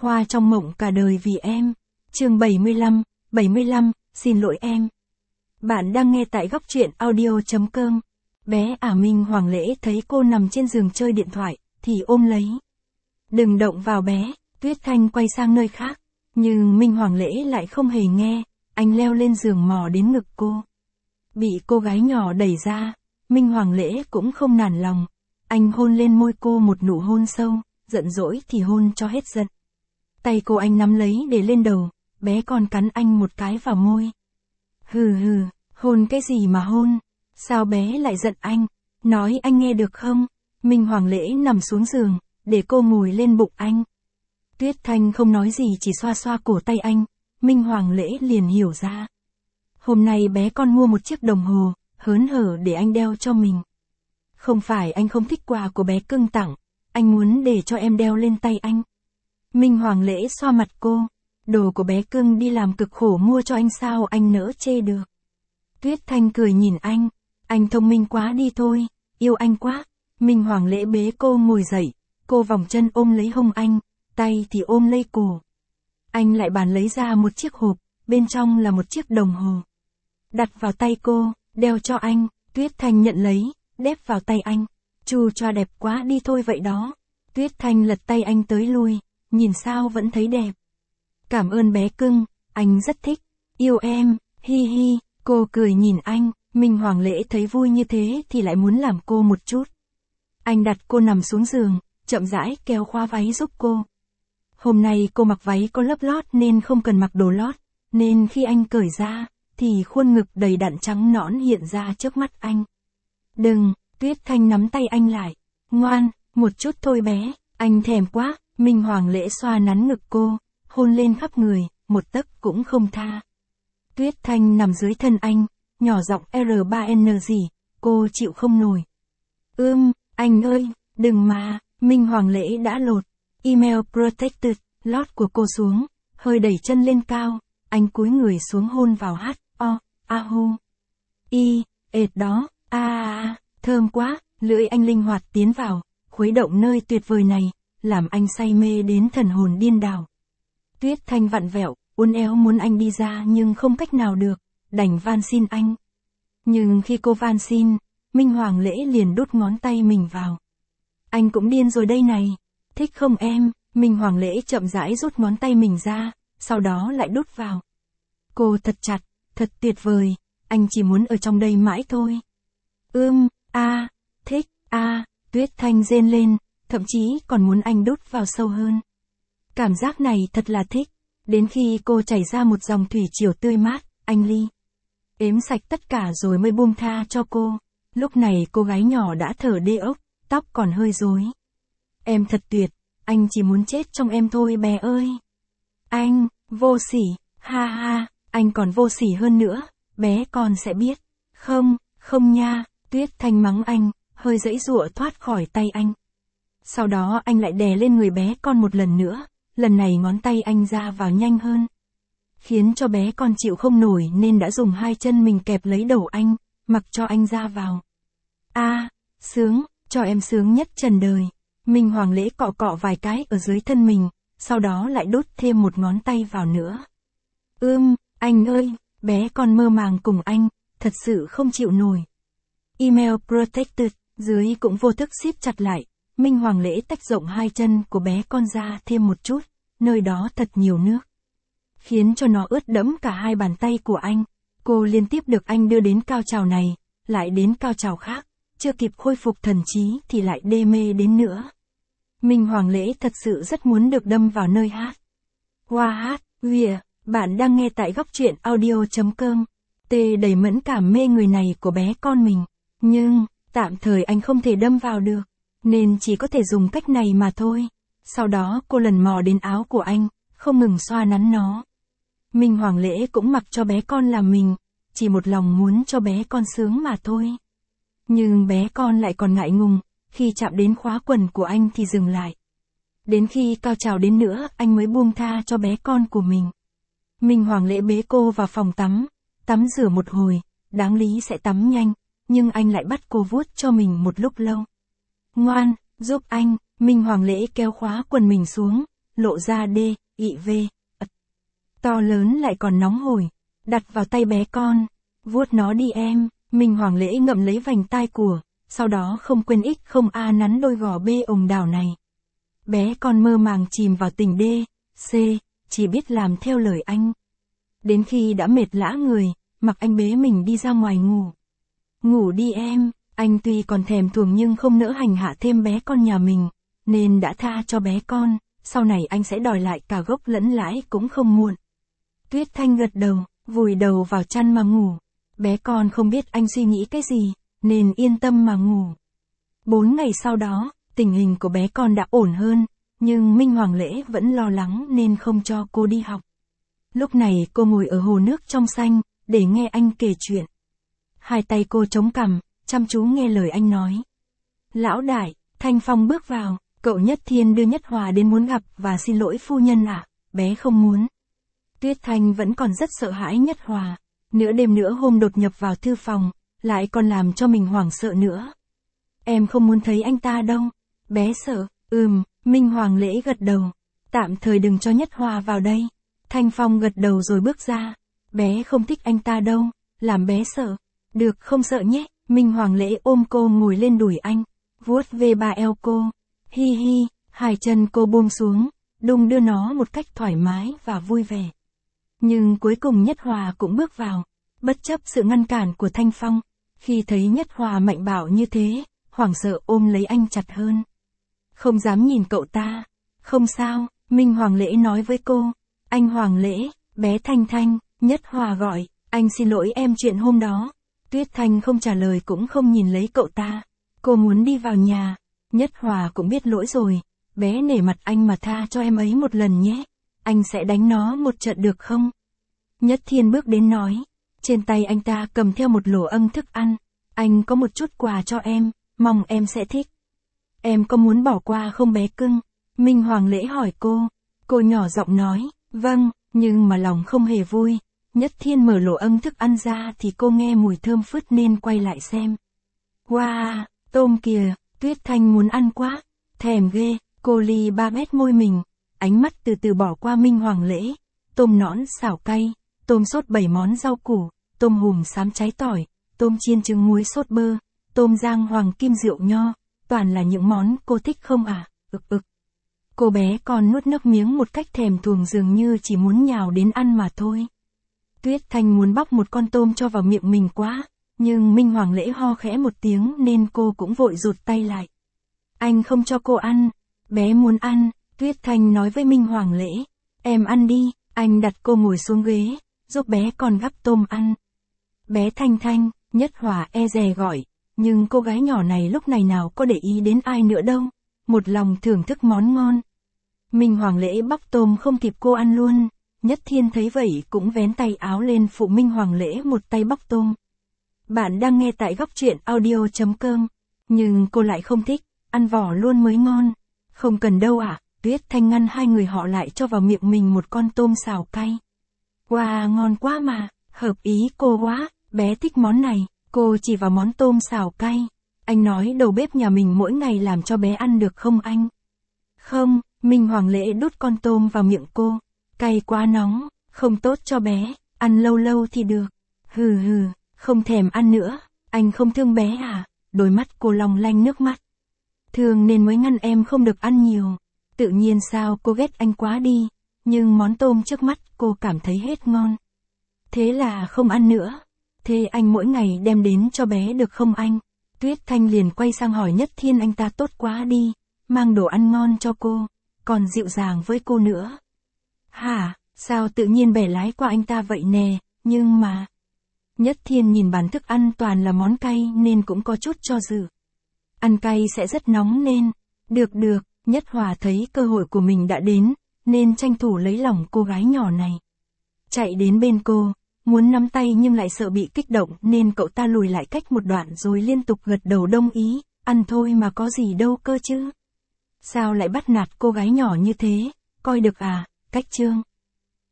Hoa trong mộng cả đời vì em. Chương 75, xin lỗi em. Bạn đang nghe tại góc truyện audio.com. Bé Minh Hoàng Lễ thấy cô nằm trên giường chơi điện thoại, thì ôm lấy. Đừng động vào bé, Tuyết Thanh quay sang nơi khác. Nhưng Minh Hoàng Lễ lại không hề nghe, anh leo lên giường mò đến ngực cô. Bị cô gái nhỏ đẩy ra, Minh Hoàng Lễ cũng không nản lòng. Anh hôn lên môi cô một nụ hôn sâu, giận dỗi thì hôn cho hết giận. Tay cô anh nắm lấy để lên đầu, bé còn cắn anh một cái vào môi. Hừ, hôn cái gì mà hôn? Sao bé lại giận anh? Nói anh nghe được không? Minh Hoàng Lễ nằm xuống giường, để cô ngồi lên bụng anh. Tuyết Thanh không nói gì chỉ xoa xoa cổ tay anh. Minh Hoàng Lễ liền hiểu ra. Hôm nay bé con mua một chiếc đồng hồ, hớn hở để anh đeo cho mình. Không phải anh không thích quà của bé cưng tặng, anh muốn để cho em đeo lên tay anh. Minh Hoàng Lễ xoa mặt cô. Đồ của bé cưng đi làm cực khổ mua cho anh sao anh nỡ chê được. Tuyết Thanh cười nhìn anh thông minh quá đi thôi, yêu anh quá. Minh Hoàng Lễ bế cô ngồi dậy, cô vòng chân ôm lấy hông anh, tay thì ôm lấy cổ. Anh lại bàn lấy ra một chiếc hộp, bên trong là một chiếc đồng hồ. Đặt vào tay cô, đeo cho anh. Tuyết Thanh nhận lấy, đép vào tay anh. Chu choa đẹp quá đi thôi vậy đó. Tuyết Thanh lật tay anh tới lui, nhìn sao vẫn thấy đẹp. Cảm ơn bé cưng, anh rất thích. Yêu em, hi hi, cô cười nhìn anh. Minh Hoàng Lễ thấy vui như thế thì lại muốn làm cô một chút. Anh đặt cô nằm xuống giường, chậm rãi kéo khóa váy giúp cô. Hôm nay cô mặc váy có lớp lót nên không cần mặc đồ lót, nên khi anh cởi ra, thì khuôn ngực đầy đặn trắng nõn hiện ra trước mắt anh. Đừng, Tuyết Thanh nắm tay anh lại. Ngoan, một chút thôi bé, anh thèm quá. Minh Hoàng Lễ xoa nắn ngực cô, hôn lên khắp người, một tấc cũng không tha. Tuyết Thanh nằm dưới thân anh, nhỏ giọng R3N gì, cô chịu không nổi. Anh ơi, đừng mà. Minh Hoàng Lễ đã lột email protected lót của cô xuống, hơi đẩy chân lên cao, anh cúi người xuống hôn vào ệt đó, thơm quá. Lưỡi anh linh hoạt tiến vào, khuấy động nơi tuyệt vời này, làm anh say mê đến thần hồn điên đảo. Tuyết Thanh vặn vẹo, uốn éo muốn anh đi ra nhưng không cách nào được, đành van xin anh. Nhưng khi cô van xin, Minh Hoàng Lễ liền đút ngón tay mình vào. Anh cũng điên rồi đây này. Thích không em? Minh Hoàng Lễ chậm rãi rút ngón tay mình ra, sau đó lại đút vào. Cô thật chặt, thật tuyệt vời, anh chỉ muốn ở trong đây mãi thôi. Thích, Tuyết Thanh rên lên, thậm chí còn muốn anh đút vào sâu hơn. Cảm giác này thật là thích, đến khi cô chảy ra một dòng thủy triều tươi mát, anh ếm sạch tất cả rồi mới buông tha cho cô. Lúc này cô gái nhỏ đã thở đê ốc, tóc còn hơi rối. Em thật tuyệt, anh chỉ muốn chết trong em thôi bé ơi. Anh, vô sỉ, ha, anh còn vô sỉ hơn nữa, bé con sẽ biết. Không nha, Tuyết Thanh mắng anh, hơi giãy giụa thoát khỏi tay anh. Sau đó anh lại đè lên người bé con một lần nữa, lần này ngón tay anh ra vào nhanh hơn. Khiến cho bé con chịu không nổi nên đã dùng hai chân mình kẹp lấy đầu anh, mặc cho anh ra vào. Sướng, cho em sướng nhất trần đời. Minh Hoàng Lễ cọ cọ vài cái ở dưới thân mình, sau đó lại đút thêm một ngón tay vào nữa. Anh ơi, bé con mơ màng cùng anh, thật sự không chịu nổi. Email protected, dưới cũng vô thức siết chặt lại. Minh Hoàng Lễ tách rộng hai chân của bé con ra thêm một chút, nơi đó thật nhiều nước. Khiến cho nó ướt đẫm cả hai bàn tay của anh. Cô liên tiếp được anh đưa đến cao trào này, lại đến cao trào khác, chưa kịp khôi phục thần trí thì lại đê mê đến nữa. Minh Hoàng Lễ thật sự rất muốn được đâm vào nơi hát. Bạn đang nghe tại góc truyện audio.com. Đầy mẫn cảm mê người này của bé con mình. Nhưng, tạm thời anh không thể đâm vào được, nên chỉ có thể dùng cách này mà thôi. Sau đó cô lần mò đến áo của anh, không ngừng xoa nắn nó. Minh Hoàng Lễ cũng mặc cho bé con làm mình, chỉ một lòng muốn cho bé con sướng mà thôi. Nhưng bé con lại còn ngại ngùng, khi chạm đến khóa quần của anh thì dừng lại. Đến khi cao trào đến nữa anh mới buông tha cho bé con của mình. Minh Hoàng Lễ bế cô vào phòng tắm rửa một hồi, đáng lý sẽ tắm nhanh, nhưng anh lại bắt cô vuốt cho mình một lúc lâu. Ngoan, giúp anh. Minh Hoàng Lễ kéo khóa quần mình xuống, lộ ra to lớn lại còn nóng hổi, đặt vào tay bé con. Vuốt nó đi em, Minh Hoàng Lễ ngậm lấy vành tai của, sau đó không quên không nắn đôi gò bê ồng đảo này. Bé con mơ màng chìm vào tình chỉ biết làm theo lời anh. Đến khi đã mệt lã người, mặc anh bế mình đi ra ngoài ngủ. Ngủ đi em, anh tuy còn thèm thuồng nhưng không nỡ hành hạ thêm bé con nhà mình, nên đã tha cho bé con, sau này anh sẽ đòi lại cả gốc lẫn lãi cũng không muộn. Tuyết Thanh gật đầu, vùi đầu vào chăn mà ngủ. Bé con không biết anh suy nghĩ cái gì, nên yên tâm mà ngủ. 4 ngày sau đó, tình hình của bé con đã ổn hơn, nhưng Minh Hoàng Lễ vẫn lo lắng nên không cho cô đi học. Lúc này cô ngồi ở hồ nước trong xanh, để nghe anh kể chuyện. Hai tay cô chống cằm, chăm chú nghe lời anh nói. Lão đại, Thanh Phong bước vào, cậu Nhất Thiên đưa Nhất Hòa đến muốn gặp và xin lỗi phu nhân ạ, bé không muốn. Tuyết Thanh vẫn còn rất sợ hãi Nhất Hòa, nửa đêm nữa hôm đột nhập vào thư phòng, lại còn làm cho mình hoảng sợ nữa. Em không muốn thấy anh ta đâu, bé sợ, Minh Hoàng Lễ gật đầu, tạm thời đừng cho Nhất Hòa vào đây. Thanh Phong gật đầu rồi bước ra, bé không thích anh ta đâu, làm bé sợ. Được không sợ nhé, Minh Hoàng Lễ ôm cô ngồi lên đùi anh, vuốt về ba eo cô, hi hi, hai chân cô buông xuống, đung đưa nó một cách thoải mái và vui vẻ. Nhưng cuối cùng Nhất Hòa cũng bước vào, bất chấp sự ngăn cản của Thanh Phong, khi thấy Nhất Hòa mạnh bạo như thế, hoảng sợ ôm lấy anh chặt hơn. Không dám nhìn cậu ta. Không sao, Minh Hoàng Lễ nói với cô. Anh Hoàng Lễ, bé Thanh Thanh, Nhất Hòa gọi, anh xin lỗi em chuyện hôm đó. Tuyết Thanh không trả lời cũng không nhìn lấy cậu ta. Cô muốn đi vào nhà. Nhất Hòa cũng biết lỗi rồi, bé nể mặt anh mà tha cho em ấy một lần nhé. Anh sẽ đánh nó một trận được không? Nhất Thiên bước đến nói. Trên tay anh ta cầm theo một lỗ âng thức ăn. Anh có một chút quà cho em, mong em sẽ thích. Em có muốn bỏ qua không bé cưng? Minh Hoàng Lễ hỏi cô. Cô nhỏ giọng nói, vâng, nhưng mà lòng không hề vui. Nhất Thiên mở lỗ âng thức ăn ra thì cô nghe mùi thơm phứt nên quay lại xem. Wow, tôm kìa, Tuyết Thanh muốn ăn quá. Thèm ghê, cô ly ba mét môi mình. Ánh mắt từ từ bỏ qua Minh Hoàng Lễ. Tôm nõn xào cay, tôm sốt 7 món rau củ, tôm hùm xám cháy tỏi, tôm chiên trứng muối sốt bơ, tôm rang hoàng kim rượu nho, toàn là những món cô thích không à? Cô bé còn nuốt nước miếng một cách thèm thuồng dường như chỉ muốn nhào đến ăn mà thôi. Tuyết Thanh muốn bóc một con tôm cho vào miệng mình quá, nhưng Minh Hoàng Lễ ho khẽ một tiếng nên cô cũng vội rụt tay lại. Anh không cho cô ăn, bé muốn ăn, Tuyết Thanh nói với Minh Hoàng Lễ. Em ăn đi, anh đặt cô ngồi xuống ghế, giúp bé con gắp tôm ăn. Bé Thanh Thanh, Nhất Hòa e dè gọi, nhưng cô gái nhỏ này lúc này nào có để ý đến ai nữa đâu, một lòng thưởng thức món ngon. Minh Hoàng Lễ bóc tôm không kịp cô ăn luôn, Nhất Thiên thấy vậy cũng vén tay áo lên phụ Minh Hoàng Lễ một tay bóc tôm. Bạn đang nghe tại góc truyện audio.com, nhưng cô lại không thích, ăn vỏ luôn mới ngon. Không cần đâu ạ, Tuyết Thanh ngăn hai người họ lại cho vào miệng mình một con tôm xào cay. Wow, ngon quá mà, hợp ý cô quá, bé thích món này, cô chỉ vào món tôm xào cay. Anh nói đầu bếp nhà mình mỗi ngày làm cho bé ăn được không anh? Không, Minh Hoàng Lễ đút con tôm vào miệng cô. Cay quá nóng, không tốt cho bé, ăn lâu lâu thì được. Hừ, không thèm ăn nữa, anh không thương bé à? Đôi mắt cô long lanh nước mắt. Thương nên mới ngăn em không được ăn nhiều. Tự nhiên sao cô ghét anh quá đi, nhưng món tôm trước mắt cô cảm thấy hết ngon. Thế là không ăn nữa. Thế anh mỗi ngày đem đến cho bé được không anh? Tuyết Thanh liền quay sang hỏi Nhất Thiên anh ta tốt quá đi, mang đồ ăn ngon cho cô, còn dịu dàng với cô nữa. Hả, sao tự nhiên bẻ lái qua anh ta vậy nè, nhưng mà... Nhất Thiên nhìn bàn thức ăn toàn là món cay nên cũng có chút cho dự. Ăn cay sẽ rất nóng nên... Được, Nhất Hòa thấy cơ hội của mình đã đến, nên tranh thủ lấy lòng cô gái nhỏ này. Chạy đến bên cô, muốn nắm tay nhưng lại sợ bị kích động nên cậu ta lùi lại cách một đoạn rồi liên tục gật đầu đồng ý, ăn thôi mà có gì đâu cơ chứ. Sao lại bắt nạt cô gái nhỏ như thế, coi được à, cách chương.